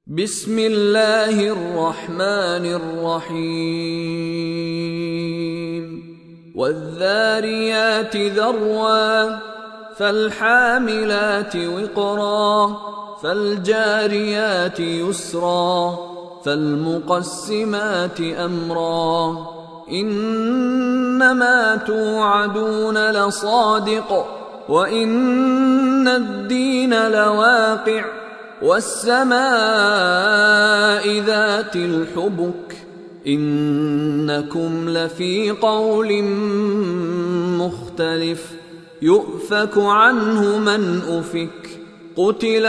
بسم الله الرحمن الرحيم والذاريات ذروا فالحاملات وقرا فالجاريات يسرا فالمقسمات أمرا إنما توعدون لصادق وإن الدين لواقع والسماء ذات الحبك إنكم لفي قول مختلف يؤفك عنه من أفك قتل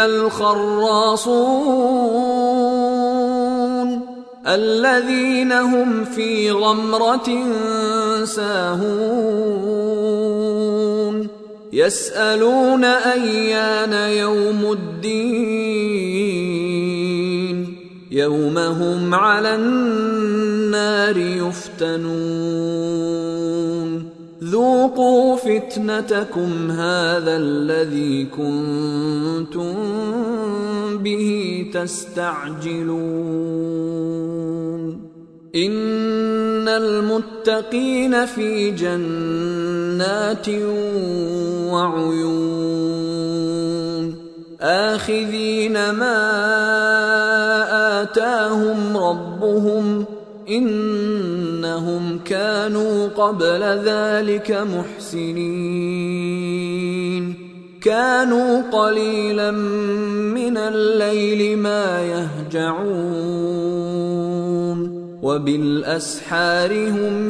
الخراصون الذين هم في غمرة ساهون يسألون أيان يوم الدين يوم هم على النار يفتنون ذوقوا فتنتكم هذا الذي كنتم به تستعجلون إن المتقين في جنات وعيون آخذين ما آتاهم ربهم إنهم كانوا قبل ذلك محسنين كانوا قليلا من الليل ما يهجعون وبالأسحار هم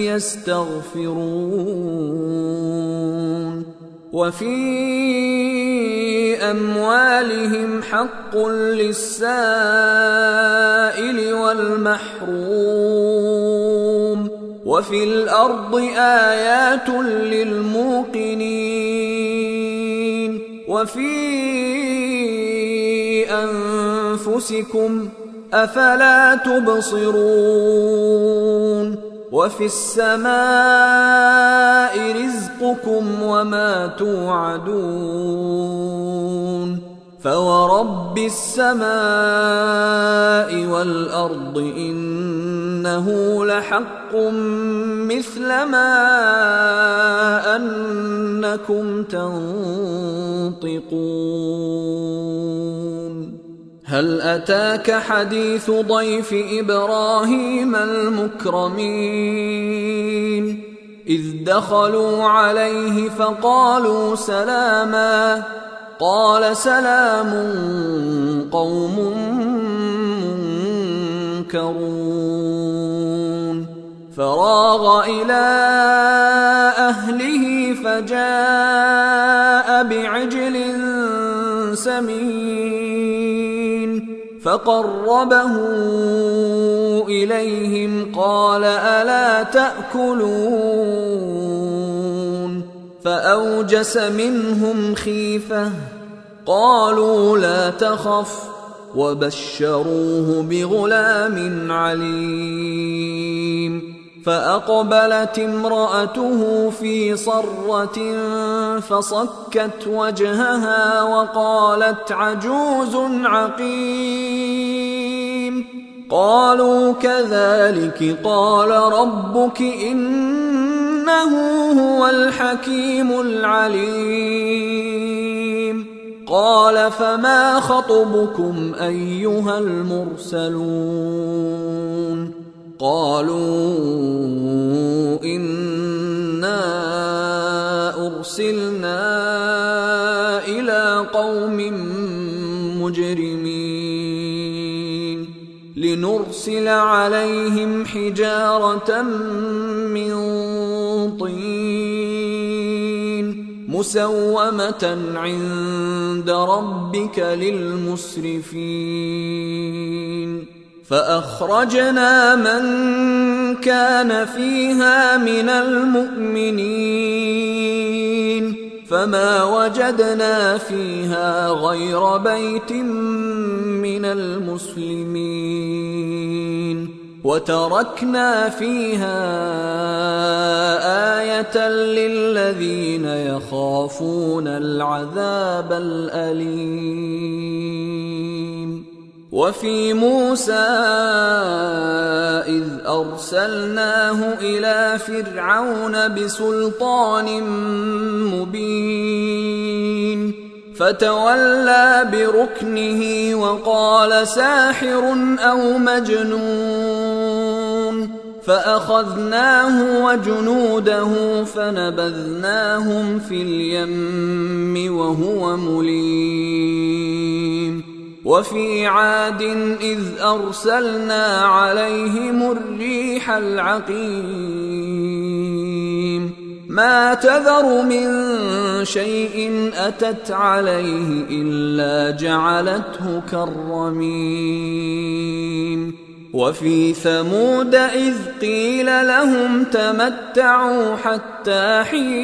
يستغفرون وفي أموالهم حق للسائل والمحروم وفي الأرض آيات للموقنين وفي أنفسكم أفلا تبصرون وفي السماء رزقكم وما توعدون فورب السماء والأرض إنه لحق مثل ما أنكم تنطقون هل أتاك حديث ضيف إبراهيم المكرمين إذ دخلوا عليه فقالوا سلاما قال سلام قوم منكرون فراغ إلى أهله فجاء بعجل سمين فقربه إليهم قال ألا تأكلون فأوجس منهم خيفة قالوا لا تخف وبشروه بغلام عليم فأقبلت امرأته في صرة فصكت وجهها وقالت عجوز عقيم قالوا كذلك قال ربك إنه هو الحكيم العليم قال فما خطبكم أيها المرسلون قالوا إنا أرسلنا إلى قوم مجرمين لنرسل عليهم حجارة من طين مسومة عند ربك للمسرفين فأخرجنا من كان فيها من المؤمنين فما وجدنا فيها غير بيت من المسلمين وتركنا فيها آية للذين يخافون العذاب الأليم وفي موسى إذ أرسلناه إلى فرعون بسلطان مبين فتولى بركنه وقال ساحر أو مجنون فأخذناه وجنوده فنبذناهم في اليم وهو مليم وفي عاد إذ أرسلنا عليهم الريح العقيم ما تذر من شيء أتت عليه إلا جعلته كالرميم وفي ثمود إذ قيل لهم تمتعوا حتى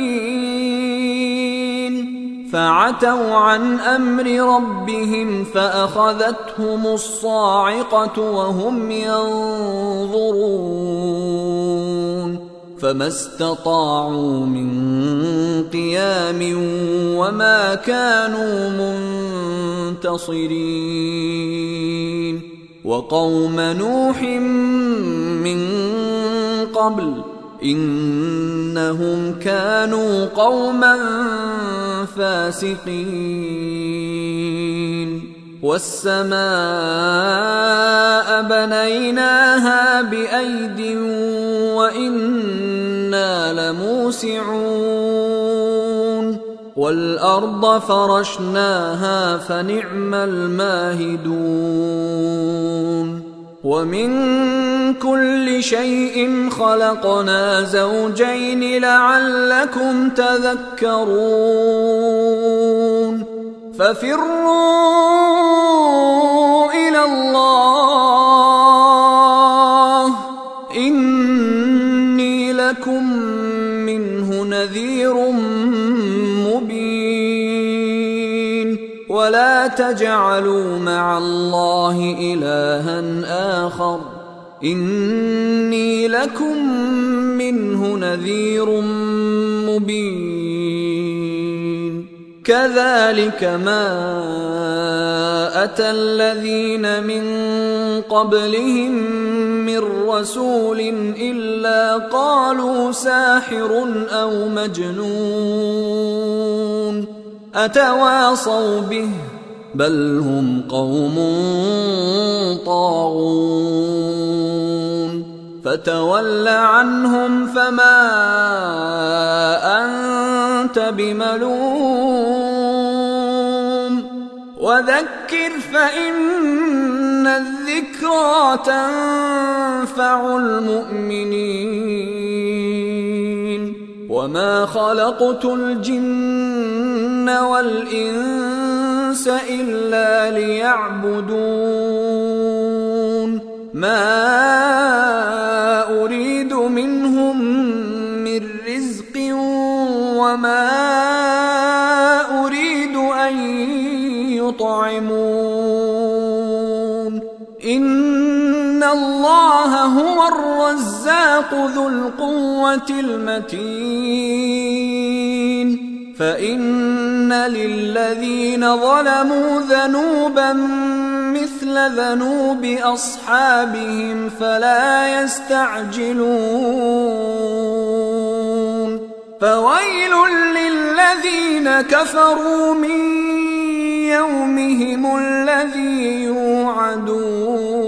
حين فعتوا عن أمر ربهم فأخذتهم الصاعقة وهم ينظرون فما استطاعوا من قيام وما كانوا منتصرين وقوم نوح من قبل إنهم كانوا قوما فاسقين والسماء بنيناها بأيد وإنا لموسعون والأرض فرشناها فنعم الماهدون ومن كل شيء خلقنا زوجين لعلكم تذكرون ففروا إلى الله إني لكم منه نذير مبين ولا تجعلوا مع الله إلها آخر إني لكم منه نذير مبين كذلك ما أتى الذين من قبلهم من رسول إلا قالوا ساحر أو مجنون أتواصوا به بل هم قوم طاغون فتول عنهم فما أنت بملوم وذكر فإن الذكرى تنفع المؤمنين وما خلقت الجن والإنس إلا ليعبدون ما أريد منهم من رزق وما أريد أن يطعمون إن الله هو الرزاق ذو القوة المتين فإن للذين ظلموا ذنوبا مثل ذنوب أصحابهم فلا يستعجلون فويل للذين كفروا من يومهم الذي يوعدون